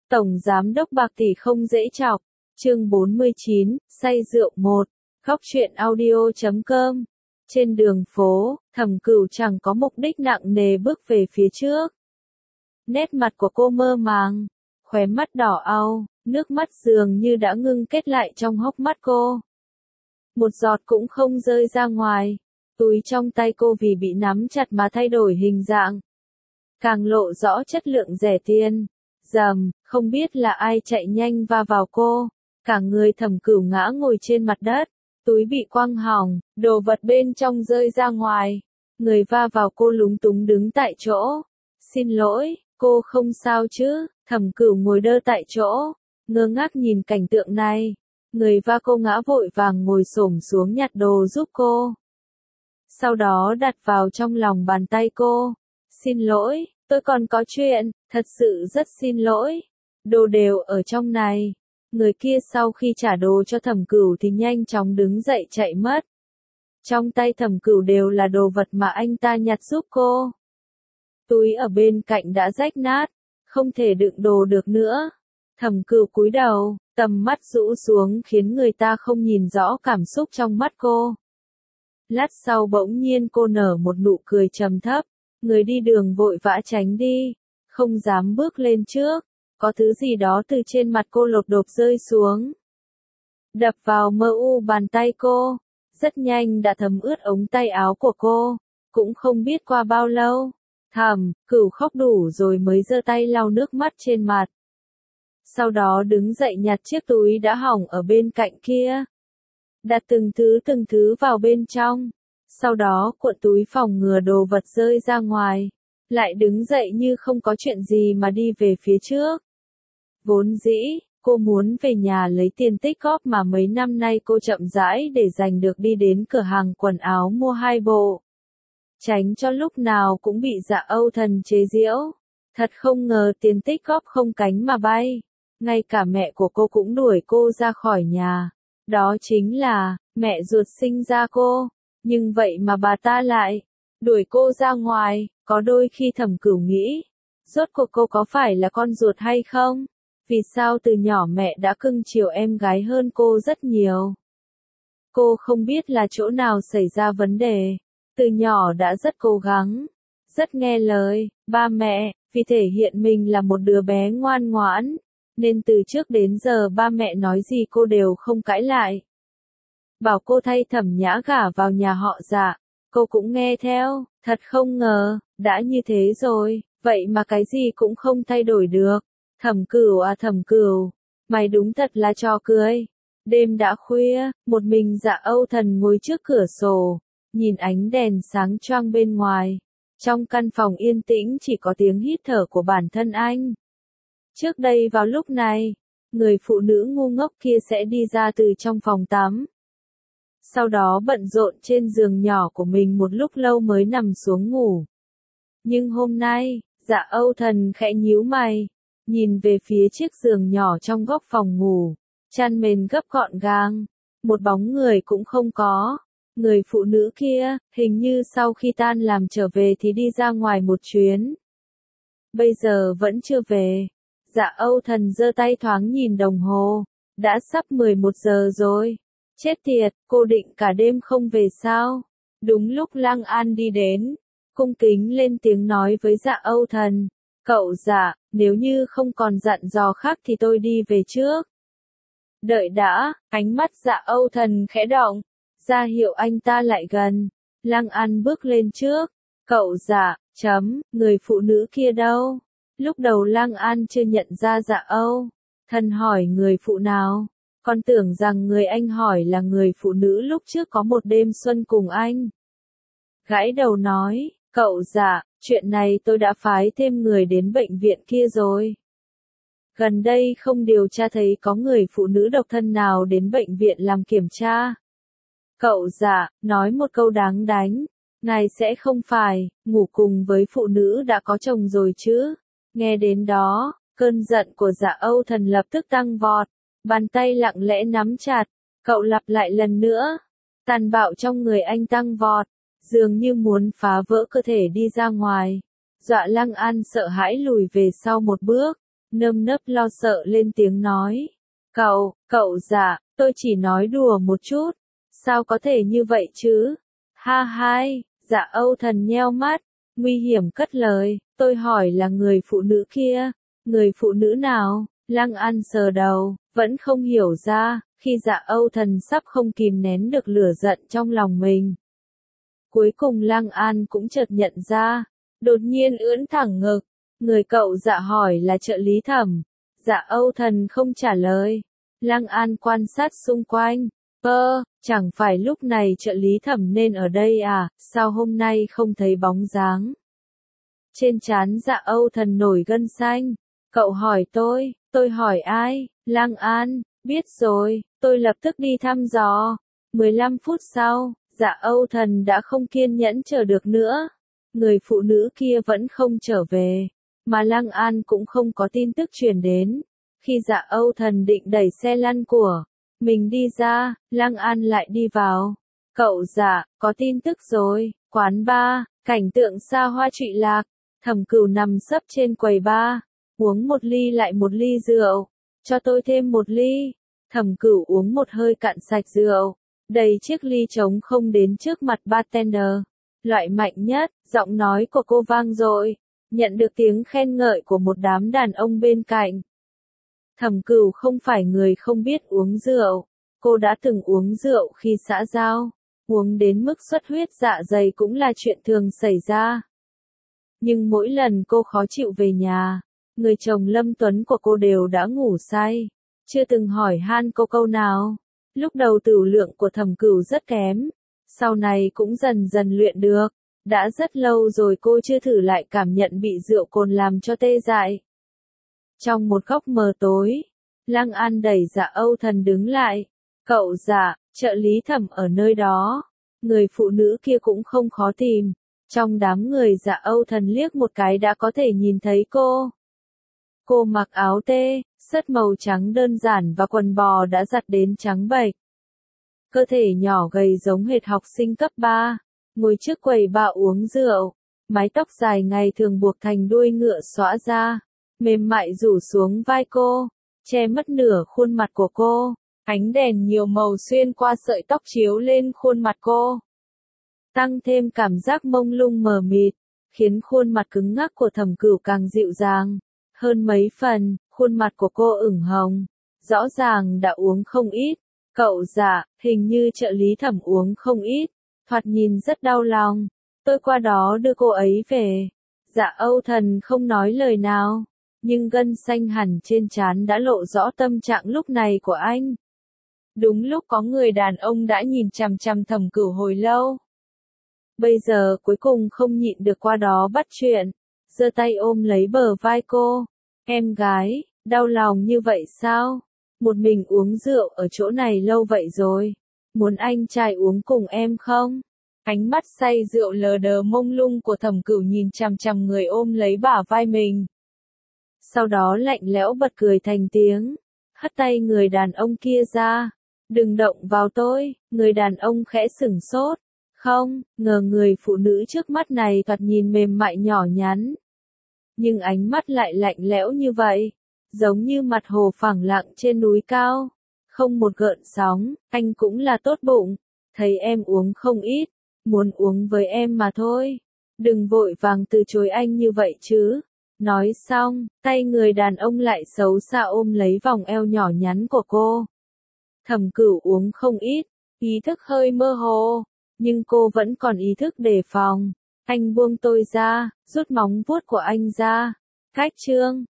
Tổng giám đốc bạc tỷ không dễ chọc. Chương 49, say rượu 1. Góc truyện audio.com. Trên đường phố, Thẩm Cửu chẳng có mục đích nặng nề bước về phía trước. Nét mặt của cô mơ màng, khóe mắt đỏ au, nước mắt dường như đã ngưng kết lại trong hốc mắt cô. Một giọt cũng không rơi ra ngoài. Túi trong tay cô vì bị nắm chặt mà thay đổi hình dạng, càng lộ rõ chất lượng rẻ tiền. Rầm, không biết là ai chạy nhanh va vào cô, cả người Thẩm Cửu ngã ngồi trên mặt đất, túi bị quăng hỏng, đồ vật bên trong rơi ra ngoài. Người va vào cô lúng túng đứng tại chỗ. Xin lỗi, cô không sao chứ? Thẩm Cửu ngồi đơ tại chỗ, ngơ ngác nhìn cảnh tượng này. Người va cô ngã vội vàng ngồi xổm xuống nhặt đồ giúp cô, sau đó đặt vào trong lòng bàn tay cô. Xin lỗi, tôi còn có chuyện, thật sự rất xin lỗi. Đồ đều ở trong này. Người kia sau khi trả đồ cho Thẩm Cửu thì nhanh chóng đứng dậy chạy mất. Trong tay Thẩm Cửu đều là đồ vật mà anh ta nhặt giúp cô. Túi ở bên cạnh đã rách nát, không thể đựng đồ được nữa. Thẩm Cửu cúi đầu, tầm mắt rũ xuống khiến người ta không nhìn rõ cảm xúc trong mắt cô. Lát sau bỗng nhiên cô nở một nụ cười trầm thấp. Người đi đường vội vã tránh đi, không dám bước lên trước. Có thứ gì đó từ trên mặt cô lột đột rơi xuống, đập vào mơ u bàn tay cô, rất nhanh đã thấm ướt ống tay áo của cô. Cũng không biết qua bao lâu, Thẩm Cửu khóc đủ rồi mới giơ tay lau nước mắt trên mặt. Sau đó đứng dậy nhặt chiếc túi đã hỏng ở bên cạnh kia, đặt từng thứ vào bên trong. Sau đó cuộn túi phòng ngừa đồ vật rơi ra ngoài, lại đứng dậy như không có chuyện gì mà đi về phía trước. Vốn dĩ, cô muốn về nhà lấy tiền tích góp mà mấy năm nay cô chậm rãi để dành được đi đến cửa hàng quần áo mua 2 bộ. Tránh cho lúc nào cũng bị Dạ Âu Thần chế giễu. Thật không ngờ tiền tích góp không cánh mà bay. Ngay cả mẹ của cô cũng đuổi cô ra khỏi nhà. Đó chính là, mẹ ruột sinh ra cô. Nhưng vậy mà bà ta lại đuổi cô ra ngoài. Có đôi khi Thẩm Cửu nghĩ, rốt cuộc cô có phải là con ruột hay không? Vì sao từ nhỏ mẹ đã cưng chiều em gái hơn cô rất nhiều? Cô không biết là chỗ nào xảy ra vấn đề. Từ nhỏ đã rất cố gắng, rất nghe lời ba mẹ, vì thể hiện mình là một đứa bé ngoan ngoãn, nên từ trước đến giờ ba mẹ nói gì cô đều không cãi lại. Bảo cô thay Thẩm Nhã gả vào nhà họ Dạ, cô cũng nghe theo. Thật không ngờ, đã như thế rồi, vậy mà cái gì cũng không thay đổi được. Thẩm Cửu à Thẩm Cửu, mày đúng thật là trò cười. Đêm đã khuya, một mình Dạ Âu Thần ngồi trước cửa sổ, nhìn ánh đèn sáng choang bên ngoài. Trong căn phòng yên tĩnh chỉ có tiếng hít thở của bản thân anh. Trước đây vào lúc này, người phụ nữ ngu ngốc kia sẽ đi ra từ trong phòng tắm. Sau đó bận rộn trên giường nhỏ của mình một lúc lâu mới nằm xuống ngủ. Nhưng hôm nay, Dạ Âu Thần khẽ nhíu mày, nhìn về phía chiếc giường nhỏ trong góc phòng ngủ, chăn mền gấp gọn gàng, một bóng người cũng không có. Người phụ nữ kia, hình như sau khi tan làm trở về thì đi ra ngoài một chuyến. Bây giờ vẫn chưa về. Dạ Âu Thần giơ tay thoáng nhìn đồng hồ, đã sắp 11 giờ rồi. Chết tiệt, cô định cả đêm không về sao? Đúng lúc Lăng An đi đến, cung kính lên tiếng nói với Dạ Âu Thần. Cậu Dạ, nếu như không còn dặn dò khác thì tôi đi về trước. Đợi đã, ánh mắt Dạ Âu Thần khẽ động, ra hiệu anh ta lại gần. Lăng An bước lên trước. Cậu Dạ, người phụ nữ kia đâu? Lúc đầu Lăng An chưa nhận ra Dạ Âu Thần hỏi người phụ nào. Còn tưởng rằng người anh hỏi là người phụ nữ lúc trước có một đêm xuân cùng anh. Gãi đầu nói, cậu Dạ, chuyện này tôi đã phái thêm người đến bệnh viện kia rồi. Gần đây không điều tra thấy có người phụ nữ độc thân nào đến bệnh viện làm kiểm tra. Cậu Dạ, nói một câu đáng đánh, ngài sẽ không phải ngủ cùng với phụ nữ đã có chồng rồi chứ? Nghe đến đó, cơn giận của Dạ Âu Thần lập tức tăng vọt, bàn tay lặng lẽ nắm chặt. Cậu lặp lại lần nữa, tàn bạo trong người anh tăng vọt, dường như muốn phá vỡ cơ thể đi ra ngoài. Dọa Lăng An sợ hãi lùi về sau một bước. nơm nớp lo sợ lên tiếng nói. Cậu dạ, tôi chỉ nói đùa một chút. Sao có thể như vậy chứ? Ha hai, Dạ Âu Thần nheo mắt, nguy hiểm cất lời, tôi hỏi là người phụ nữ kia. Người phụ nữ nào? Lăng An sờ đầu, vẫn không hiểu ra, khi Dạ Âu Thần sắp không kìm nén được lửa giận trong lòng mình. Cuối cùng Lăng An cũng chợt nhận ra, đột nhiên ưỡn thẳng ngực, người cậu Dạ hỏi là trợ lý Thẩm. Dạ Âu Thần không trả lời. Lăng An quan sát xung quanh, chẳng phải lúc này trợ lý Thẩm nên ở đây à, sao hôm nay không thấy bóng dáng? Trên trán Dạ Âu Thần nổi gân xanh, cậu hỏi tôi hỏi ai? Lăng An, biết rồi, tôi lập tức đi thăm dò. 15 phút sau, Dạ Âu Thần đã không kiên nhẫn chờ được nữa. Người phụ nữ kia vẫn không trở về, mà Lăng An cũng không có tin tức truyền đến. Khi Dạ Âu Thần định đẩy xe lăn của mình đi ra, Lăng An lại đi vào. Cậu Dạ, có tin tức rồi, quán bar, cảnh tượng xa hoa trụy lạc, Thẩm Cửu nằm sấp trên quầy bar, uống một ly lại một ly rượu, cho tôi thêm một ly. Thẩm Cửu uống một hơi cạn sạch rượu, đầy chiếc ly trống không đến trước mặt bartender. Loại mạnh nhất, giọng nói của cô vang dội, nhận được tiếng khen ngợi của một đám đàn ông bên cạnh. Thẩm Cửu không phải người không biết uống rượu, cô đã từng uống rượu khi xã giao, uống đến mức xuất huyết dạ dày cũng là chuyện thường xảy ra. Nhưng mỗi lần cô khó chịu về nhà, người chồng Lâm Tuấn của cô đều đã ngủ say, chưa từng hỏi han cô câu nào. Lúc đầu tửu lượng của Thẩm Cửu rất kém, sau này cũng dần dần luyện được. Đã rất lâu rồi cô chưa thử lại cảm nhận bị rượu cồn làm cho tê dại. Trong một góc mờ tối, Lăng An đẩy Dạ Âu Thần đứng lại. Cậu Dạ, trợ lý Thẩm ở nơi đó. Người phụ nữ kia cũng không khó tìm. Trong đám người Dạ Âu Thần liếc một cái đã có thể nhìn thấy cô. Cô mặc áo tê, sớt màu trắng đơn giản và quần bò đã giặt đến trắng bệch. Cơ thể nhỏ gầy giống hệt học sinh cấp 3, ngồi trước quầy bar uống rượu, mái tóc dài ngày thường buộc thành đuôi ngựa xõa ra, mềm mại rủ xuống vai cô, che mất nửa khuôn mặt của cô. Ánh đèn nhiều màu xuyên qua sợi tóc chiếu lên khuôn mặt cô, tăng thêm cảm giác mông lung mờ mịt, khiến khuôn mặt cứng ngắc của Thẩm Cửu càng dịu dàng hơn mấy phần. Khuôn mặt của cô ửng hồng, rõ ràng đã uống không ít. Cậu Dạ, hình như trợ lý Thẩm uống không ít, thoạt nhìn rất đau lòng. Tôi qua đó đưa cô ấy về. Dạ Âu Thần không nói lời nào, nhưng gân xanh hẳn trên trán đã lộ rõ tâm trạng lúc này của anh. Đúng lúc có người đàn ông đã nhìn chằm chằm Thẩm Cửu hồi lâu. Bây giờ cuối cùng không nhịn được qua đó bắt chuyện, giơ tay ôm lấy bờ vai cô. Em gái, đau lòng như vậy sao? Một mình uống rượu ở chỗ này lâu vậy rồi. Muốn anh trai uống cùng em không? Ánh mắt say rượu lờ đờ mông lung của Thẩm Cửu nhìn chằm chằm người ôm lấy bả vai mình. Sau đó lạnh lẽo bật cười thành tiếng, hất tay người đàn ông kia ra. Đừng động vào tôi. Người đàn ông khẽ sửng sốt. Không, ngờ người phụ nữ trước mắt này thoạt nhìn mềm mại nhỏ nhắn, nhưng ánh mắt lại lạnh lẽo như vậy, giống như mặt hồ phẳng lặng trên núi cao, không một gợn sóng. Anh cũng là tốt bụng, thấy em uống không ít, muốn uống với em mà thôi. Đừng vội vàng từ chối anh như vậy chứ. Nói xong, tay người đàn ông lại xấu xa ôm lấy vòng eo nhỏ nhắn của cô. Thẩm Cửu uống không ít, ý thức hơi mơ hồ, nhưng cô vẫn còn ý thức đề phòng. Anh buông tôi ra, rút móng vuốt của anh ra. Cách chương